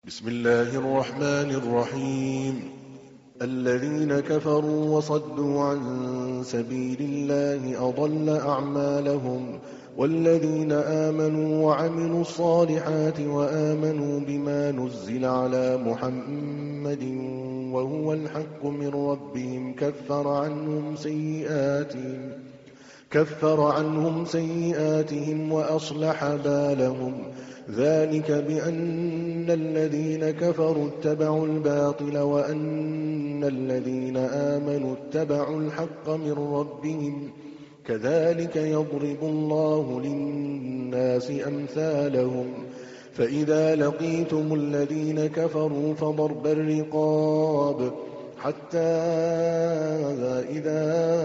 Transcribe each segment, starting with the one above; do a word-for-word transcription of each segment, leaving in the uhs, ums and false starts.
بسم الله الرحمن الرحيم. الذين كفروا وصدوا عن سبيل الله أضل أعمالهم، والذين آمنوا وعملوا الصالحات وآمنوا بما نزل على محمد وهو الحق من ربهم كفر عنهم سيئاتهم كفر عنهم سيئاتهم وأصلح بالهم. ذلك بأن الذين كفروا اتبعوا الباطل وأن الذين آمنوا اتبعوا الحق من ربهم. كذلك يضرب الله للناس أمثالهم. فإذا لقيتم الذين كفروا فضرب الرقاب حتى إذا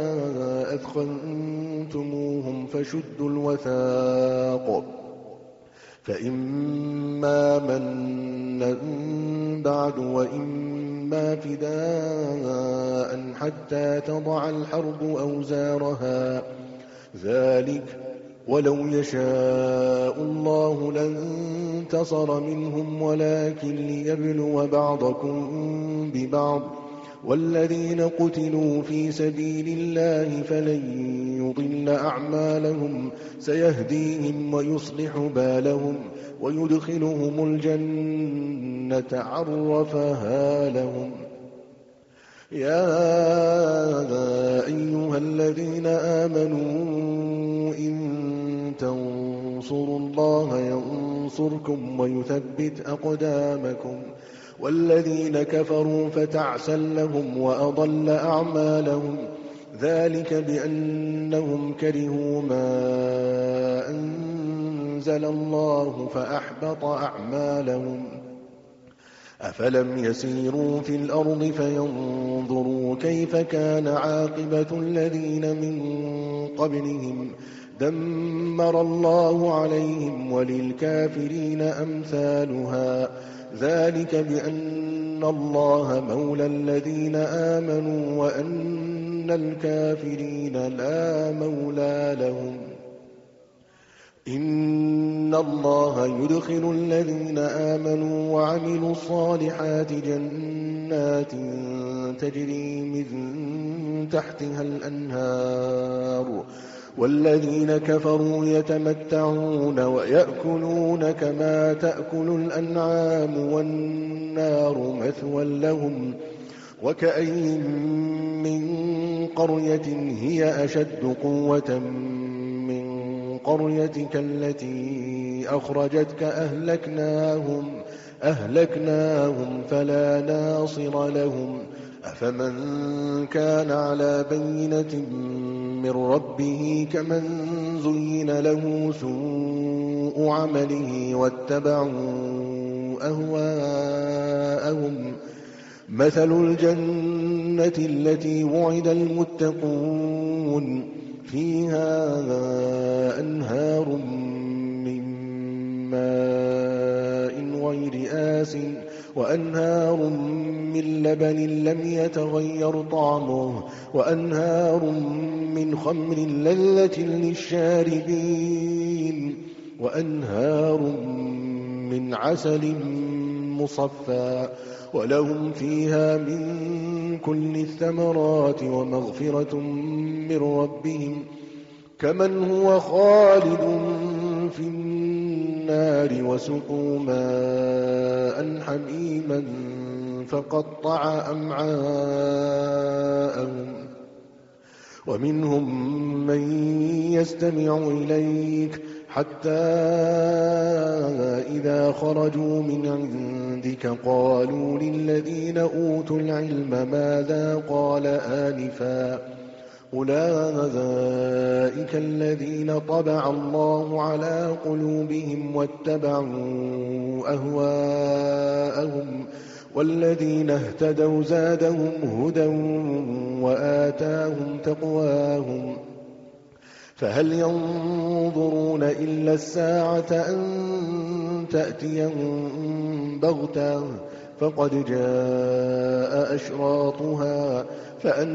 أثخنتموهم فشدوا الوثاق، فإما منا بعد وإما فداء حتى تضع الحرب أوزارها. ذلك ولو يشاء الله لانتصر منهم ولكن ليبلو بعضكم ببعض. والذين قتلوا في سبيل الله فلن يضل أعمالهم سيهديهم ويصلح بالهم ويدخلهم الجنة عرفها لهم. يا أيها الذين آمنوا إن تنصروا الله ينصركم ويثبت أقدامكم. والذين كفروا فتعسا لهم وأضل أعمالهم. ذلك بأنهم كرهوا ما أنزل الله فأحبط أعمالهم. أفلم يسيروا في الأرض فينظروا كيف كان عاقبة الذين من قبلهم دمر الله عليهم وللكافرين أمثالها. ذلك بأن الله مولى الذين آمنوا وأن الكافرين لا مولى لهم. إن الله يدخل الذين آمنوا وعملوا الصالحات جنات تجري من تحتها الأنهار، والذين كفروا يتمتعون ويأكلون كما تأكل الأنعام والنار مثوى لهم. وكأين من قرية هي أشد قوة من قريتك التي أخرجتك أهلكناهم أهلكناهم فلا ناصر لهم. أفمن كان على بينة من ربه كمن زين له سوء عمله واتبعوا أهواءهم. مثل الجنة التي وعد المتقون فيها أنهار من ماء غير آسٍ وأنهار من لبن لم يتغير طعمه وأنهار من خمر لذة للشاربين وأنهار من عسل مصفى ولهم فيها من كل الثمرات ومغفرة من ربهم كمن هو خالد في النار وسقوا ماء حميما فقطع أمعاءهم. ومنهم من يستمع إليك حتى إذا خرجوا من عندك قالوا للذين أوتوا العلم ماذا قال آنفا أولئك الذين طبع الله على قلوبهم واتبعوا أهواءهم. والذين اهتدوا زادهم هدى وآتاهم تقواهم. فهل ينظرون إلا الساعة أن تأتيهم بغتة فقد جاء أشراطها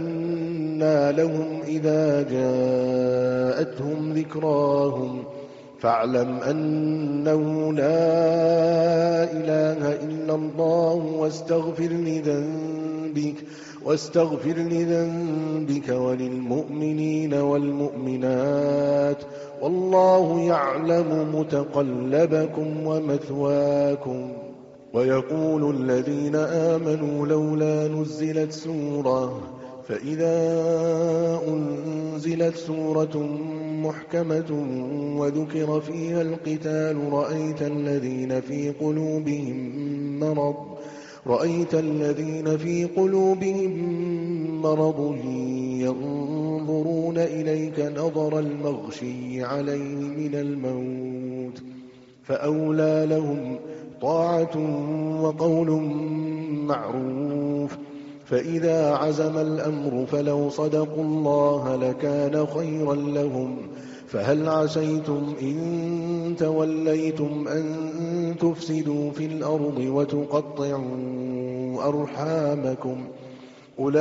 فأنى لهم إذا جاءتهم ذكراهم فاعلم أنه لا إله إلا الله واستغفر لذنبك واستغفر لذنبك وللمؤمنين والمؤمنات والله يعلم متقلبكم ومثواكم. ويقول الذين آمنوا لولا نزلت سورة فإذا أنزلت سورة محكمة وذكر فيها القتال رأيت الذين في قلوبهم مرض رأيت الذين في قلوبهم مرض ينظرون إليك نظر المغشي عليه من الموت فأولى لهم طاعة وقول معروف. فإذا عزم الأمر فلو صدقوا الله لكان خيرا لهم. فهل عسيتم إن توليتم أن تفسدوا في الأرض وتقطعوا أرحامكم أولئك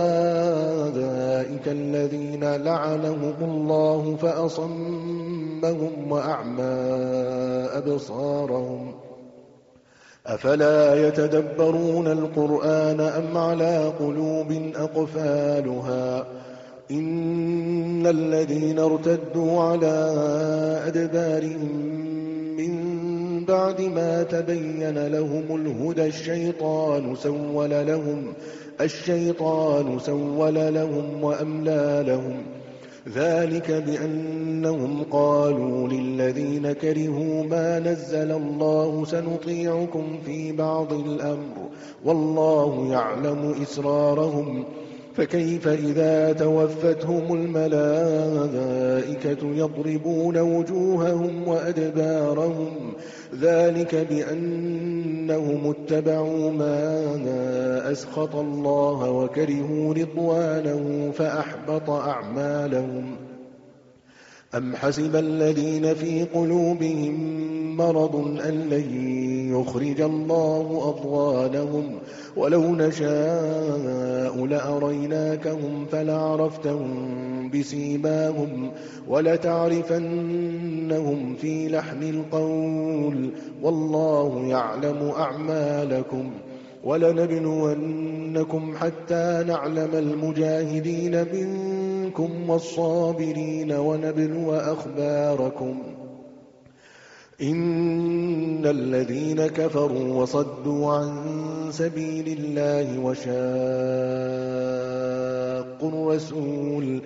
الذين لعنهم الله فأصمهم وأعمى أبصارهم أفلا يتدبرون القرآن أم على قلوب أقفالها إن الذين ارتدوا على أدبارهم من بعد ما تبين لهم الهدى الشيطان سول لهم الشيطان سول لهم وأملى لهم ذلك بأنهم قالوا للذين كرهوا ما نزل الله سنطيعكم في بعض الأمر والله يعلم إسرارهم فكيف إذا توفتهم الملائكة يضربون وجوههم وأدبارهم ذلك بأنهم اتبعوا ما أسخط الله وكرهوا رضوانه فأحبط أعمالهم. أم حسب الذين في قلوبهم مرض أن لن يخرج الله أضغانهم ولو نشاء لأريناكهم فلعرفتهم بسيماهم ولتعرفنهم في لحن القول والله يعلم أعمالكم. ولنبلونكم حتى نعلم المجاهدين منكم والصابرين ونبلو أخباركم. إن الذين كفروا وصدوا عن سبيل الله وشاقوا الرسول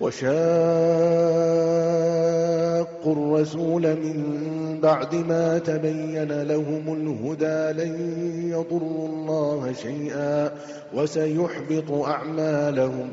وشاقوا الرسول من بعد ما تبين لهم الهدى لن يضروا الله شيئا وسيحبط أعمالهم.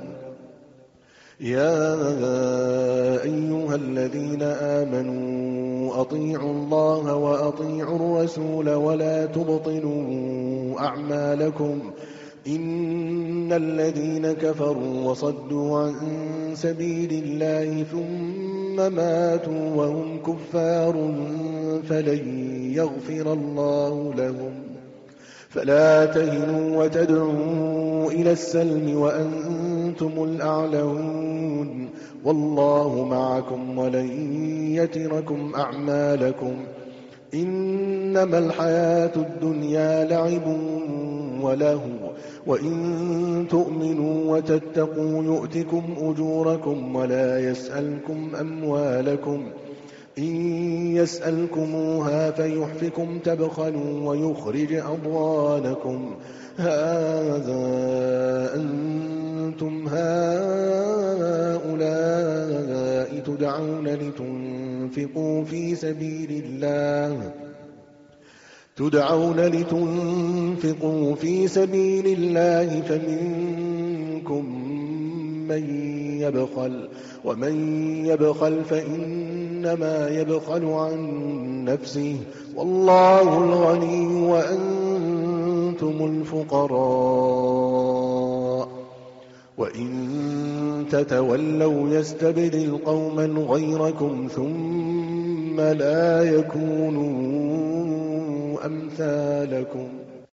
يا أيها الذين آمنوا أطيعوا الله وأطيعوا الرسول ولا تبطلوا أعمالكم إن الذين كفروا وصدوا عن سبيل الله ثم ماتوا وهم كفار فلن يغفر الله لهم. فلا تهنوا وتدعوا إلى السلم وأنتم الأعلون والله معكم ولن يتركم أعمالكم. إنما الحياة الدنيا لعب ولهو وإن تؤمنوا وتتقوا يؤتكم أجوركم ولا يسألكم أموالكم إن يسألكموها فيحفكم تبخلوا ويخرج أضغانكم. هذا أنتم هؤلاء تدعون لتنفقوا في سبيل الله تدعون لتنفقوا في سبيل الله فمنكم من يبخل ومن يبخل فإنما يبخل عن نفسه والله الغني وأنتم الفقراء وإن تتولوا يستبدل قوما غيركم ثم لا يكونوا أمثالكم.